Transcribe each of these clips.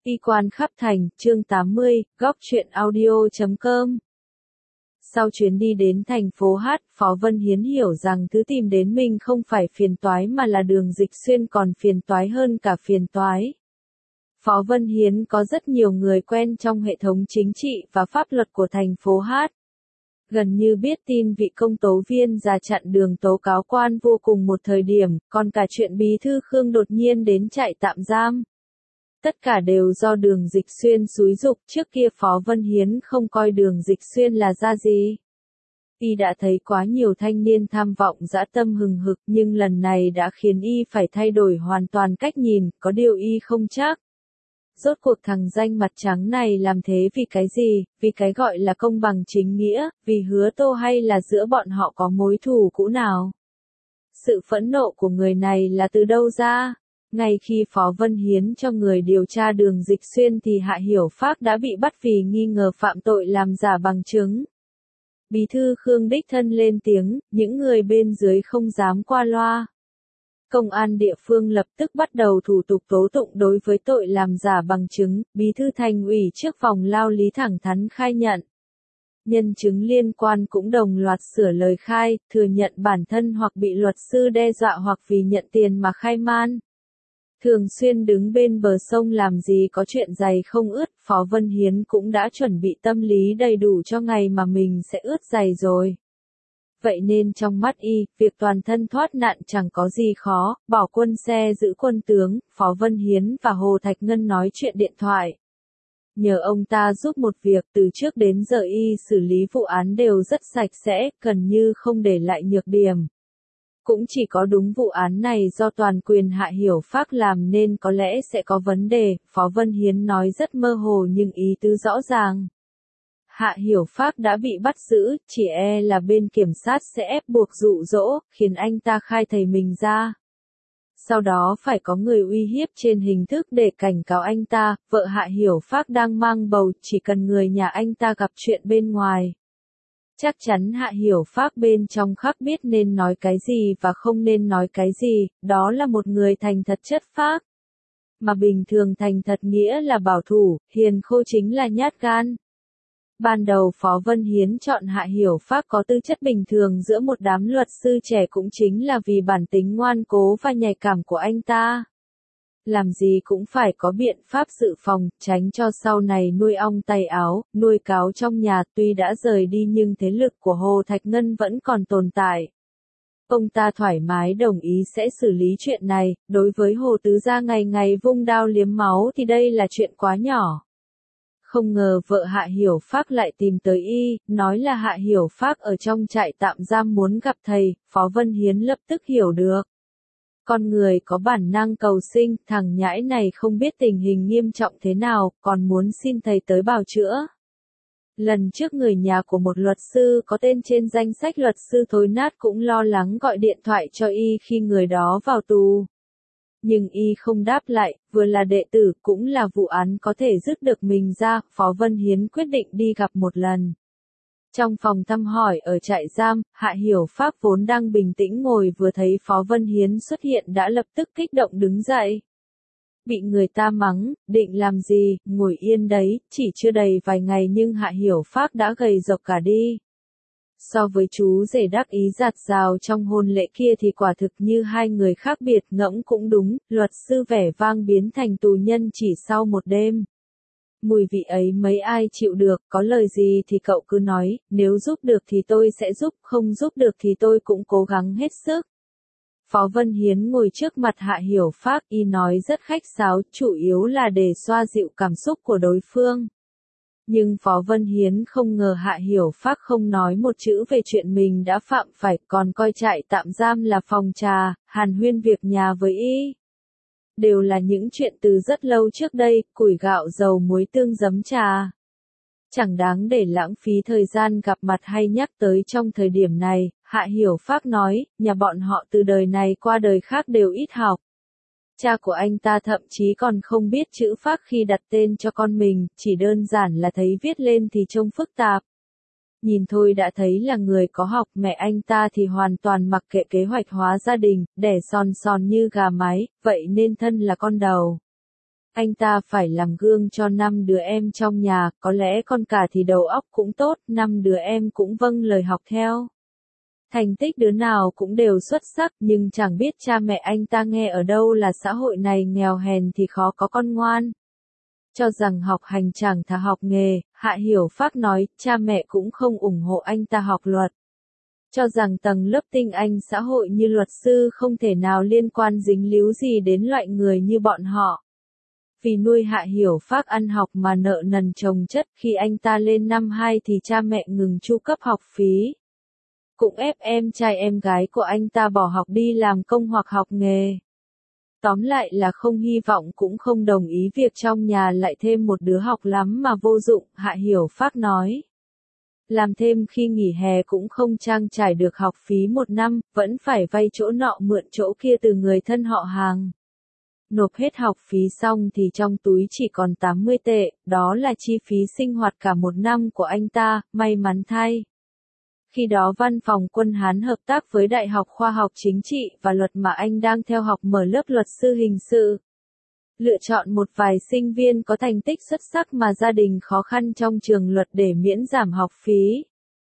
Y quan khắp thành, chương 80, góc truyện audio.com. Sau chuyến đi đến thành phố Hát, Phó Vân Hiến hiểu rằng thứ tìm đến mình không phải phiền toái mà là Đường Dịch Xuyên còn phiền toái hơn cả phiền toái. Phó Vân Hiến có rất nhiều người quen trong hệ thống chính trị và pháp luật của thành phố Hát. Gần như biết tin vị công tố viên ra chặn đường tố cáo quan vô cùng một thời điểm, còn cả chuyện bí thư Khương đột nhiên đến trại tạm giam. Tất cả đều do Đường Dịch Xuyên xúi giục, trước kia Phó Vân Hiến không coi Đường Dịch Xuyên là ra gì. Y đã thấy quá nhiều thanh niên tham vọng dã tâm hừng hực nhưng lần này đã khiến Y phải thay đổi hoàn toàn cách nhìn, có điều Y không chắc. Rốt cuộc thằng danh mặt trắng này làm thế vì cái gì, vì cái gọi là công bằng chính nghĩa, vì Hứa Tô hay là giữa bọn họ có mối thù cũ nào? Sự phẫn nộ của người này là từ đâu ra? Ngay khi Phó Vân Hiến cho người điều tra Đường Dịch Xuyên thì Hạ Hiểu Phác đã bị bắt vì nghi ngờ phạm tội làm giả bằng chứng. Bí thư Khương đích thân lên tiếng, những người bên dưới không dám qua loa. Công an địa phương lập tức bắt đầu thủ tục tố tụng đối với tội làm giả bằng chứng, bí thư thành ủy trước phòng lao lý thẳng thắn khai nhận. Nhân chứng liên quan cũng đồng loạt sửa lời khai, thừa nhận bản thân hoặc bị luật sư đe dọa hoặc vì nhận tiền mà khai man. Thường xuyên đứng bên bờ sông làm gì có chuyện giày không ướt, Phó Vân Hiến cũng đã chuẩn bị tâm lý đầy đủ cho ngày mà mình sẽ ướt giày rồi. Vậy nên trong mắt Y, việc toàn thân thoát nạn chẳng có gì khó, bỏ quân xe giữ quân tướng, Phó Vân Hiến và Hồ Thạch Ngân nói chuyện điện thoại. Nhờ ông ta giúp một việc, từ trước đến giờ Y xử lý vụ án đều rất sạch sẽ, gần như không để lại nhược điểm. Cũng chỉ có đúng vụ án này do toàn quyền Hạ Hiểu Phác làm nên có lẽ sẽ có vấn đề, Phó Vân Hiến nói rất mơ hồ nhưng ý tứ rõ ràng. Hạ Hiểu Phác đã bị bắt giữ, chỉ là bên kiểm sát sẽ ép buộc dụ dỗ, khiến anh ta khai thầy mình ra. Sau đó phải có người uy hiếp trên hình thức để cảnh cáo anh ta, vợ Hạ Hiểu Phác đang mang bầu, chỉ cần người nhà anh ta gặp chuyện bên ngoài. Chắc chắn Hạ Hiểu Phác bên trong khắc biết nên nói cái gì và không nên nói cái gì, đó là một người thành thật chất phác. Mà bình thường thành thật nghĩa là bảo thủ, hiền khô chính là nhát gan. Ban đầu Phó Vân Hiến chọn Hạ Hiểu Phác có tư chất bình thường giữa một đám luật sư trẻ cũng chính là vì bản tính ngoan cố và nhạy cảm của anh ta. Làm gì cũng phải có biện pháp dự phòng, tránh cho sau này nuôi ong tay áo, nuôi cáo trong nhà. Tuy đã rời đi nhưng thế lực của Hồ Thạch Ngân vẫn còn tồn tại. Ông ta thoải mái đồng ý sẽ xử lý chuyện này, đối với Hồ Tứ Gia ngày ngày vung đao liếm máu thì đây là chuyện quá nhỏ. Không ngờ vợ Hạ Hiểu Phác lại tìm tới Y, nói là Hạ Hiểu Phác ở trong trại tạm giam muốn gặp thầy, Phó Vân Hiến lập tức hiểu được. Con người có bản năng cầu sinh, thằng nhãi này không biết tình hình nghiêm trọng thế nào, còn muốn xin thầy tới bào chữa. Lần trước người nhà của một luật sư có tên trên danh sách luật sư thối nát cũng lo lắng gọi điện thoại cho Y khi người đó vào tù. Nhưng Y không đáp lại, vừa là đệ tử cũng là vụ án có thể dứt được mình ra, Phó Vân Hiến quyết định đi gặp một lần. Trong phòng thăm hỏi ở trại giam, Hạ Hiểu Phác vốn đang bình tĩnh ngồi vừa thấy Phó Vân Hiến xuất hiện đã lập tức kích động đứng dậy. Bị người ta mắng, định làm gì, ngồi yên đấy, chỉ chưa đầy vài ngày nhưng Hạ Hiểu Phác đã gầy rộc cả đi. So với chú rể đắc ý giạt rào trong hôn lễ kia thì quả thực như hai người khác biệt, ngẫm cũng đúng, luật sư vẻ vang biến thành tù nhân chỉ sau một đêm. Mùi vị ấy mấy ai chịu được, có lời gì thì cậu cứ nói, nếu giúp được thì tôi sẽ giúp, không giúp được thì tôi cũng cố gắng hết sức. Phó Vân Hiến ngồi trước mặt Hạ Hiểu Phác, Y nói rất khách sáo, chủ yếu là để xoa dịu cảm xúc của đối phương. Nhưng Phó Vân Hiến không ngờ Hạ Hiểu Phác không nói một chữ về chuyện mình đã phạm phải, còn coi trại tạm giam là phòng trà, hàn huyên việc nhà với Y. Đều là những chuyện từ rất lâu trước đây, củi gạo dầu muối tương giấm trà. Chẳng đáng để lãng phí thời gian gặp mặt hay nhắc tới trong thời điểm này, Hạ Hiểu Phác nói, nhà bọn họ từ đời này qua đời khác đều ít học. Cha của anh ta thậm chí còn không biết chữ Phác khi đặt tên cho con mình, chỉ đơn giản là thấy viết lên thì trông phức tạp. Nhìn thôi đã thấy là người có học, mẹ anh ta thì hoàn toàn mặc kệ kế hoạch hóa gia đình, đẻ son son như gà mái, vậy nên thân là con đầu. Anh ta phải làm gương cho 5 đứa em trong nhà, có lẽ con cả thì đầu óc cũng tốt, 5 đứa em cũng vâng lời học theo. Thành tích đứa nào cũng đều xuất sắc, nhưng chẳng biết cha mẹ anh ta nghe ở đâu là xã hội này nghèo hèn thì khó có con ngoan. Cho rằng học hành chẳng thà học nghề, Hạ Hiểu Phác nói, cha mẹ cũng không ủng hộ anh ta học luật. Cho rằng tầng lớp tinh anh xã hội như luật sư không thể nào liên quan dính líu gì đến loại người như bọn họ. Vì nuôi Hạ Hiểu Phác ăn học mà nợ nần chồng chất, khi anh ta lên năm 2 thì cha mẹ ngừng chu cấp học phí. Cũng ép em trai em gái của anh ta bỏ học đi làm công hoặc học nghề. Tóm lại là không hy vọng cũng không đồng ý việc trong nhà lại thêm một đứa học lắm mà vô dụng, Hạ Hiểu Phác nói. Làm thêm khi nghỉ hè cũng không trang trải được học phí một năm, vẫn phải vay chỗ nọ mượn chỗ kia từ người thân họ hàng. Nộp hết học phí xong thì trong túi chỉ còn 80 tệ, đó là chi phí sinh hoạt cả một năm của anh ta, may mắn thay. Khi đó Văn phòng Quân Hán hợp tác với Đại học Khoa học Chính trị và Luật mà anh đang theo học mở lớp luật sư hình sự. Lựa chọn một vài sinh viên có thành tích xuất sắc mà gia đình khó khăn trong trường luật để miễn giảm học phí.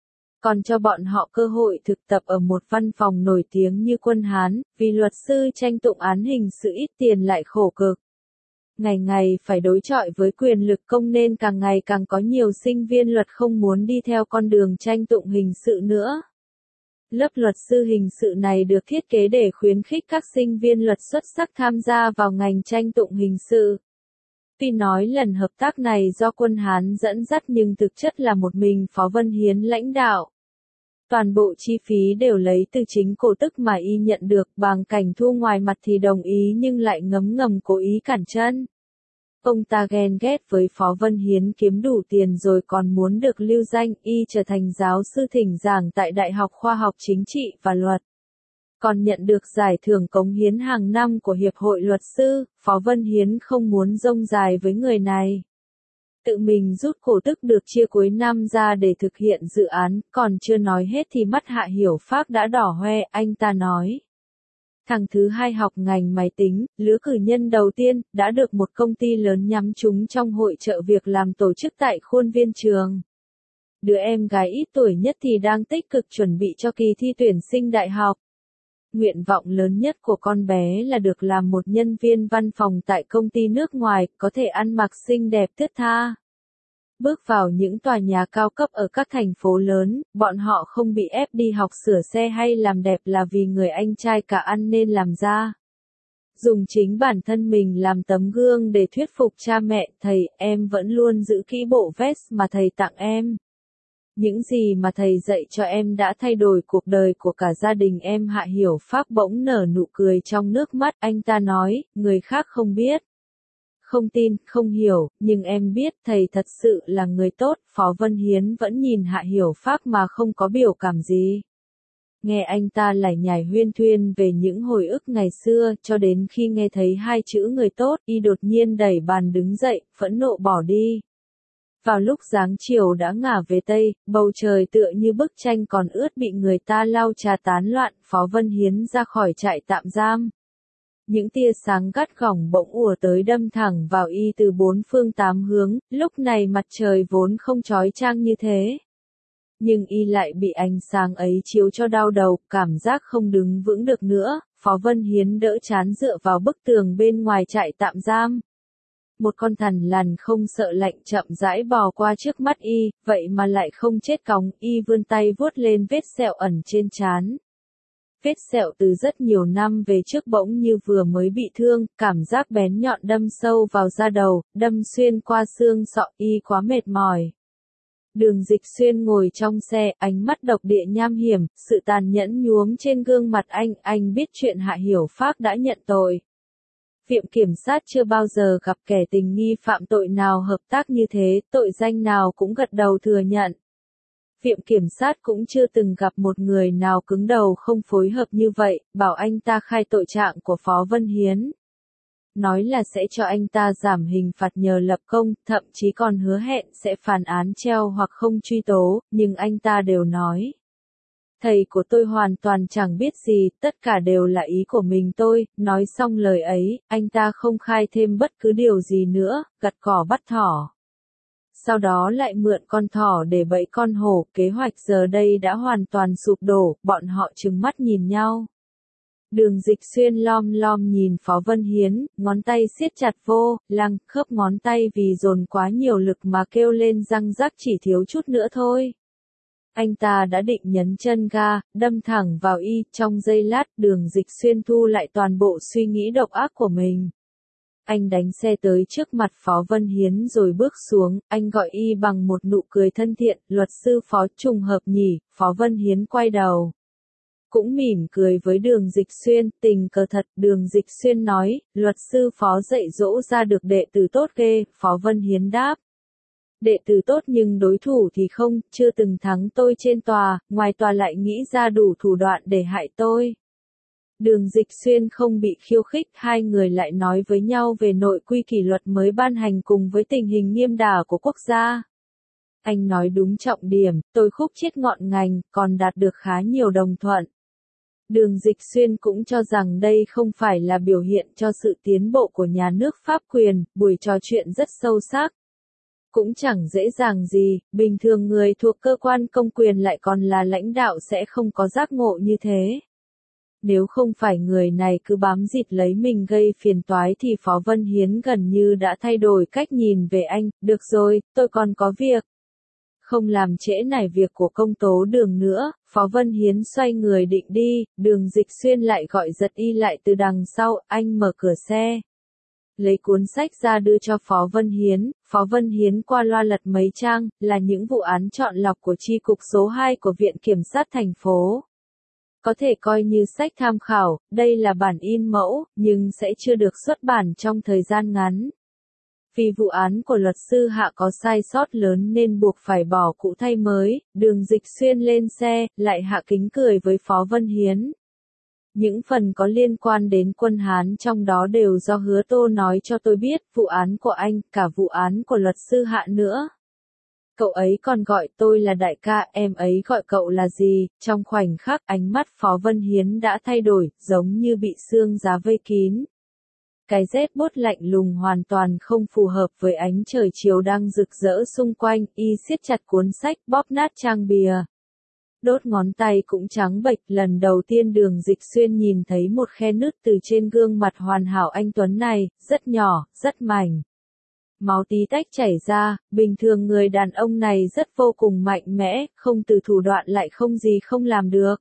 Còn cho bọn họ cơ hội thực tập ở một văn phòng nổi tiếng như Quân Hán, vì luật sư tranh tụng án hình sự ít tiền lại khổ cực. Ngày ngày phải đối chọi với quyền lực công nên càng ngày càng có nhiều sinh viên luật không muốn đi theo con đường tranh tụng hình sự nữa. Lớp luật sư hình sự này được thiết kế để khuyến khích các sinh viên luật xuất sắc tham gia vào ngành tranh tụng hình sự. Tuy nói lần hợp tác này do Quân Hán dẫn dắt nhưng thực chất là một mình Phó Vân Hiến lãnh đạo. Toàn bộ chi phí đều lấy từ chính cổ tức mà y nhận được, Bàng Cảnh Thu ngoài mặt thì đồng ý nhưng lại ngấm ngầm cố ý cản chân. Ông ta ghen ghét với Phó Vân Hiến kiếm đủ tiền rồi còn muốn được lưu danh, y trở thành giáo sư thỉnh giảng tại Đại học Khoa học Chính trị và Luật. Còn nhận được giải thưởng cống hiến hàng năm của Hiệp hội Luật sư, Phó Vân Hiến không muốn rông dài với người này. Tự mình rút cổ tức được chia cuối năm ra để thực hiện dự án, còn chưa nói hết thì mắt Hạ Hiểu Phác đã đỏ hoe, anh ta nói. Thằng thứ hai học ngành máy tính, lứa cử nhân đầu tiên, đã được một công ty lớn nhắm trúng trong hội chợ việc làm tổ chức tại khuôn viên trường. Đứa em gái ít tuổi nhất thì đang tích cực chuẩn bị cho kỳ thi tuyển sinh đại học. Nguyện vọng lớn nhất của con bé là được làm một nhân viên văn phòng tại công ty nước ngoài, có thể ăn mặc xinh đẹp thướt tha. Bước vào những tòa nhà cao cấp ở các thành phố lớn, bọn họ không bị ép đi học sửa xe hay làm đẹp là vì người anh trai cả ăn nên làm ra. Dùng chính bản thân mình làm tấm gương để thuyết phục cha mẹ, thầy, em vẫn luôn giữ kỹ bộ vest mà thầy tặng em. Những gì mà thầy dạy cho em đã thay đổi cuộc đời của cả gia đình em. Hạ Hiểu Phác bỗng nở nụ cười trong nước mắt, anh ta nói, người khác không biết. Không tin, không hiểu, nhưng em biết thầy thật sự là người tốt. Phó Vân Hiến vẫn nhìn Hạ Hiểu Phác mà không có biểu cảm gì. Nghe anh ta lải nhải huyên thuyên về những hồi ức ngày xưa, cho đến khi nghe thấy hai chữ người tốt, y đột nhiên đẩy bàn đứng dậy, phẫn nộ bỏ đi. Vào lúc dáng chiều đã ngả về Tây, bầu trời tựa như bức tranh còn ướt bị người ta lau chà tán loạn, Phó Vân Hiến ra khỏi trại tạm giam. Những tia sáng gắt gỏng bỗng ùa tới đâm thẳng vào y từ bốn phương tám hướng, lúc này mặt trời vốn không chói chang như thế. Nhưng y lại bị ánh sáng ấy chiếu cho đau đầu, cảm giác không đứng vững được nữa, Phó Vân Hiến đỡ chán dựa vào bức tường bên ngoài trại tạm giam. Một con thằn lằn không sợ lạnh chậm rãi bò qua trước mắt y, vậy mà lại không chết cóng, y vươn tay vuốt lên vết sẹo ẩn trên trán. Vết sẹo từ rất nhiều năm về trước bỗng như vừa mới bị thương, cảm giác bén nhọn đâm sâu vào da đầu, đâm xuyên qua xương sọ, y quá mệt mỏi. Đường Dịch Xuyên ngồi trong xe, ánh mắt độc địa nham hiểm, sự tàn nhẫn nhuốm trên gương mặt anh biết chuyện Hạ Hiểu Phác đã nhận tội. Viện kiểm sát chưa bao giờ gặp kẻ tình nghi phạm tội nào hợp tác như thế, tội danh nào cũng gật đầu thừa nhận. Viện kiểm sát cũng chưa từng gặp một người nào cứng đầu không phối hợp như vậy, bảo anh ta khai tội trạng của Phó Vân Hiến. Nói là sẽ cho anh ta giảm hình phạt nhờ lập công, thậm chí còn hứa hẹn sẽ phán án treo hoặc không truy tố, nhưng anh ta đều nói. Thầy của tôi hoàn toàn chẳng biết gì, tất cả đều là ý của mình tôi. Nói xong lời ấy, anh ta không khai thêm bất cứ điều gì nữa, gặt cỏ bắt thỏ. Sau đó lại mượn con thỏ để bẫy con hổ, kế hoạch giờ đây đã hoàn toàn sụp đổ, bọn họ trừng mắt nhìn nhau. Đường Dịch Xuyên lom lom nhìn Phó Vân Hiến, ngón tay siết chặt vô, lăng, khớp ngón tay vì dồn quá nhiều lực mà kêu lên răng rắc chỉ thiếu chút nữa thôi. Anh ta đã định nhấn chân ga, đâm thẳng vào y, trong giây lát Đường Dịch Xuyên thu lại toàn bộ suy nghĩ độc ác của mình. Anh đánh xe tới trước mặt Phó Vân Hiến rồi bước xuống, anh gọi y bằng một nụ cười thân thiện, luật sư Phó trùng hợp nhỉ, Phó Vân Hiến quay đầu. Cũng mỉm cười với Đường Dịch Xuyên, tình cờ thật, Đường Dịch Xuyên nói, luật sư Phó dạy dỗ ra được đệ tử tốt ghê, Phó Vân Hiến đáp. Đệ tử tốt nhưng đối thủ thì không, chưa từng thắng tôi trên tòa, ngoài tòa lại nghĩ ra đủ thủ đoạn để hại tôi. Đường Dịch Xuyên không bị khiêu khích, hai người lại nói với nhau về nội quy kỷ luật mới ban hành cùng với tình hình nghiêm đả của quốc gia. Anh nói đúng trọng điểm, tôi khúc chiết ngọn ngành, còn đạt được khá nhiều đồng thuận. Đường Dịch Xuyên cũng cho rằng đây không phải là biểu hiện cho sự tiến bộ của nhà nước pháp quyền, buổi trò chuyện rất sâu sắc. Cũng chẳng dễ dàng gì, bình thường người thuộc cơ quan công quyền lại còn là lãnh đạo sẽ không có giác ngộ như thế. Nếu không phải người này cứ bám dịt lấy mình gây phiền toái thì Phó Vân Hiến gần như đã thay đổi cách nhìn về anh, được rồi, tôi còn có việc. Không làm trễ nải việc của công tố Đường nữa, Phó Vân Hiến xoay người định đi, Đường Dịch Xuyên lại gọi giật y lại từ đằng sau, anh mở cửa xe. Lấy cuốn sách ra đưa cho Phó Vân Hiến qua loa lật mấy trang, là những vụ án chọn lọc của chi cục số 2 của Viện Kiểm sát thành phố. Có thể coi như sách tham khảo, đây là bản in mẫu, nhưng sẽ chưa được xuất bản trong thời gian ngắn. Vì vụ án của luật sư Hạ có sai sót lớn nên buộc phải bỏ cũ thay mới, Đường Dịch Xuyên lên xe, lại hạ kính cười với Phó Vân Hiến. Những phần có liên quan đến quân Hán trong đó đều do Hứa Tô nói cho tôi biết, vụ án của anh, cả vụ án của luật sư Hạ nữa. Cậu ấy còn gọi tôi là đại ca, em ấy gọi cậu là gì? Trong khoảnh khắc ánh mắt Phó Vân Hiến đã thay đổi, giống như bị sương giá vây kín. Cái rét buốt lạnh lùng hoàn toàn không phù hợp với ánh trời chiều đang rực rỡ xung quanh, y siết chặt cuốn sách, bóp nát trang bìa. Đốt ngón tay cũng trắng bệch, lần đầu tiên Đường Dịch Xuyên nhìn thấy một khe nứt từ trên gương mặt hoàn hảo anh tuấn này, rất nhỏ, rất mảnh. Máu tí tách chảy ra, bình thường người đàn ông này rất vô cùng mạnh mẽ, không từ thủ đoạn lại không gì không làm được.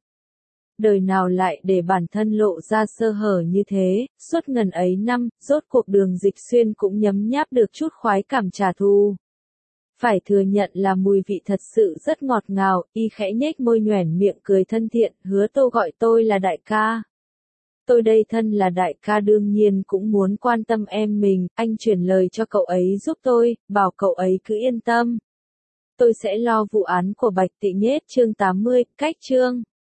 Đời nào lại để bản thân lộ ra sơ hở như thế, suốt ngần ấy năm, rốt cuộc Đường Dịch Xuyên cũng nhấm nháp được chút khoái cảm trả thù. Phải thừa nhận là mùi vị thật sự rất ngọt ngào, y khẽ nhếch môi nhoẻn miệng cười thân thiện, Hứa Tô gọi tôi là đại ca. Tôi đây thân là đại ca đương nhiên cũng muốn quan tâm em mình, anh chuyển lời cho cậu ấy giúp tôi, bảo cậu ấy cứ yên tâm. Tôi sẽ lo vụ án của Bạch Tị Nhết chương 80, cách chương.